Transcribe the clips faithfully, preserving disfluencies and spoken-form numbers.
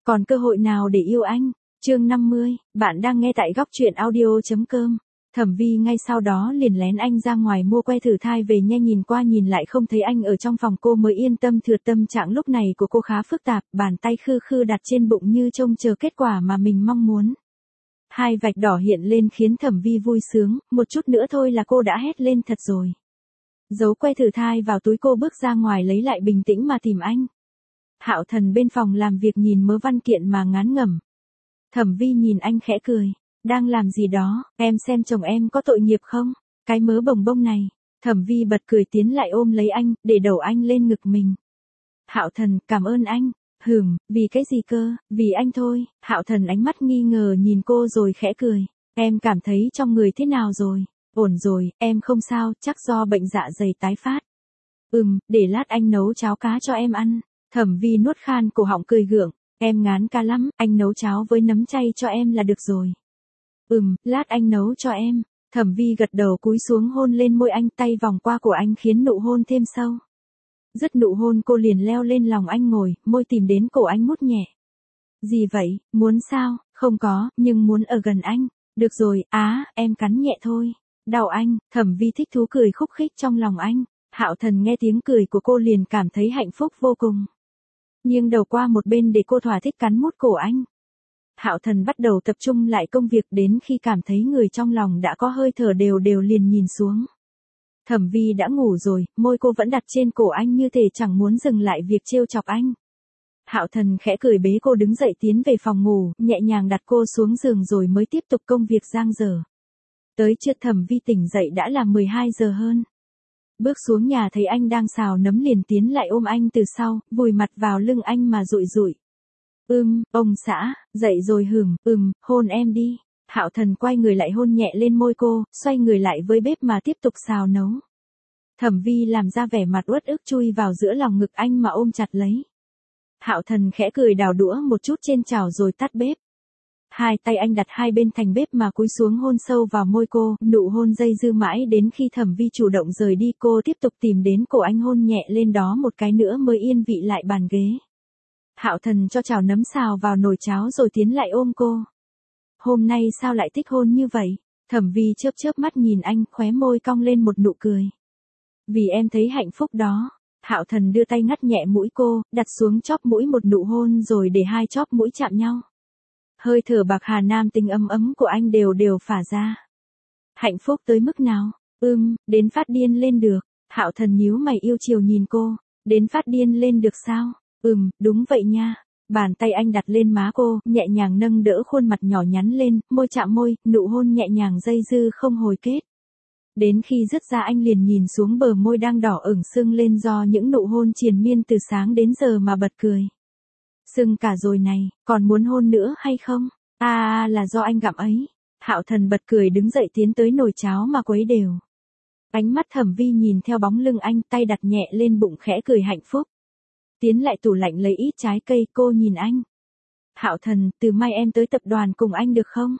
Còn cơ hội nào để yêu anh? Chương năm mươi, bạn đang nghe tại góc truyện audio.com. Thẩm Vi ngay sau đó liền lén anh ra ngoài mua que thử thai về nha, nhìn qua nhìn lại không thấy anh ở trong phòng cô mới yên tâm. Thừa tâm trạng lúc này của cô khá phức tạp, bàn tay khư khư đặt trên bụng như trông chờ kết quả mà mình mong muốn. Hai vạch đỏ hiện lên khiến Thẩm Vi vui sướng, một chút nữa thôi là cô đã hét lên thật rồi. Giấu que thử thai vào túi, cô bước ra ngoài lấy lại bình tĩnh mà tìm anh. Hạo Thần bên phòng làm việc nhìn mớ văn kiện mà ngán ngẩm. Thẩm Vi nhìn anh khẽ cười. Đang làm gì đó, em xem chồng em có tội nghiệp không? Cái mớ bồng bông này. Thẩm Vi bật cười tiến lại ôm lấy anh, để đầu anh lên ngực mình. Hạo Thần, cảm ơn anh. Hừm, vì cái gì cơ, vì anh thôi. Hạo Thần ánh mắt nghi ngờ nhìn cô rồi khẽ cười. Em cảm thấy trong người thế nào rồi? Ổn rồi, em không sao, chắc do bệnh dạ dày tái phát. Ừm, để lát anh nấu cháo cá cho em ăn. Thẩm Vi nuốt khan cổ họng cười gượng. Em ngán ca lắm, anh nấu cháo với nấm chay cho em là được rồi. Ừm, lát anh nấu cho em. Thẩm Vi gật đầu cúi xuống hôn lên môi anh, tay vòng qua cổ anh khiến nụ hôn thêm sâu. Dứt nụ hôn cô liền leo lên lòng anh ngồi, môi tìm đến cổ anh mút nhẹ. Gì vậy, muốn sao? Không có, nhưng muốn ở gần anh. Được rồi, á, em cắn nhẹ thôi. Đau anh. Thẩm Vi thích thú cười khúc khích trong lòng anh. Hạo Thần nghe tiếng cười của cô liền cảm thấy hạnh phúc vô cùng. Nghiêng đầu qua một bên để cô thỏa thích cắn mút cổ anh. Hạo Thần bắt đầu tập trung lại công việc, đến khi cảm thấy người trong lòng đã có hơi thở đều đều liền nhìn xuống. Thẩm Vi đã ngủ rồi, môi cô vẫn đặt trên cổ anh như thể chẳng muốn dừng lại việc trêu chọc anh. Hạo Thần khẽ cười bế cô đứng dậy tiến về phòng ngủ, nhẹ nhàng đặt cô xuống giường rồi mới tiếp tục công việc giang dở. Tới trưa Thẩm Vi tỉnh dậy đã là mười hai giờ hơn. Bước xuống nhà thấy anh đang xào nấm liền tiến lại ôm anh từ sau, vùi mặt vào lưng anh mà dụi dụi. Ưm, ông xã, dậy rồi hửm, ừm, hôn em đi. Hạo Thần quay người lại hôn nhẹ lên môi cô, xoay người lại với bếp mà tiếp tục xào nấu. Thẩm Vi làm ra vẻ mặt uất ức chui vào giữa lòng ngực anh mà ôm chặt lấy. Hạo Thần khẽ cười đào đũa một chút trên chảo rồi tắt bếp. Hai tay anh đặt hai bên thành bếp mà cúi xuống hôn sâu vào môi cô, nụ hôn dây dưa mãi đến khi Thẩm Vi chủ động rời đi, cô tiếp tục tìm đến cổ anh hôn nhẹ lên đó một cái nữa mới yên vị lại bàn ghế. Hạo Thần cho chảo nấm xào vào nồi cháo rồi tiến lại ôm cô. Hôm nay sao lại thích hôn như vậy? Thẩm Vi chớp chớp mắt nhìn anh, khóe môi cong lên một nụ cười. Vì em thấy hạnh phúc đó. Hạo Thần đưa tay ngắt nhẹ mũi cô, đặt xuống chóp mũi một nụ hôn rồi để hai chóp mũi chạm nhau. Hơi thở bạc hà nam tính ấm ấm của anh đều đều phả ra. Hạnh phúc tới mức nào? Ưm, đến phát điên lên được. Hạo Thần nhíu mày yêu chiều nhìn cô. Đến phát điên lên được sao? Ừm, đúng vậy nha. Bàn tay anh đặt lên má cô, nhẹ nhàng nâng đỡ khuôn mặt nhỏ nhắn lên, môi chạm môi, nụ hôn nhẹ nhàng dây dư không hồi kết. Đến khi dứt ra anh liền nhìn xuống bờ môi đang đỏ ửng sưng lên do những nụ hôn triền miên từ sáng đến giờ mà bật cười. Sưng cả rồi này, còn muốn hôn nữa hay không? À, à là do anh gặm ấy. Hạo Thần bật cười đứng dậy tiến tới nồi cháo mà quấy đều. Ánh mắt Thẩm Vi nhìn theo bóng lưng anh, tay đặt nhẹ lên bụng khẽ cười hạnh phúc. Tiến lại tủ lạnh lấy ít trái cây, cô nhìn anh. Hạo Thần, từ mai em tới tập đoàn cùng anh được không?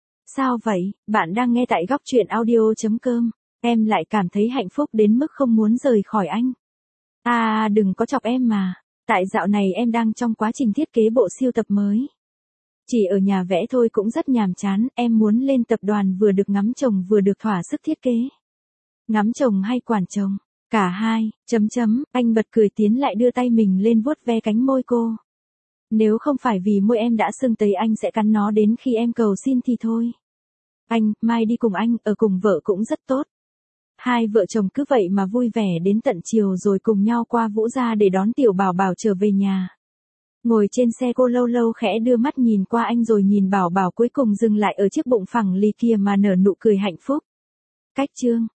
Sao vậy, bạn đang nghe tại góc truyện audio.com. Em lại cảm thấy hạnh phúc đến mức không muốn rời khỏi anh. À, đừng có chọc em mà. Tại dạo này em đang trong quá trình thiết kế bộ sưu tập mới. Chỉ ở nhà vẽ thôi cũng rất nhàm chán, em muốn lên tập đoàn vừa được ngắm chồng vừa được thỏa sức thiết kế. Ngắm chồng hay quản chồng? Cả hai, chấm chấm, anh bật cười tiến lại đưa tay mình lên vuốt ve cánh môi cô. Nếu không phải vì môi em đã sưng tấy anh sẽ cắn nó đến khi em cầu xin thì thôi. Anh, mai đi cùng anh, ở cùng vợ cũng rất tốt. Hai vợ chồng cứ vậy mà vui vẻ đến tận chiều rồi cùng nhau qua Vũ Gia để đón tiểu Bảo Bảo trở về nhà. Ngồi trên xe cô lâu lâu khẽ đưa mắt nhìn qua anh rồi nhìn Bảo Bảo cuối cùng dừng lại ở chiếc bụng phẳng lì kia mà nở nụ cười hạnh phúc. Cách chương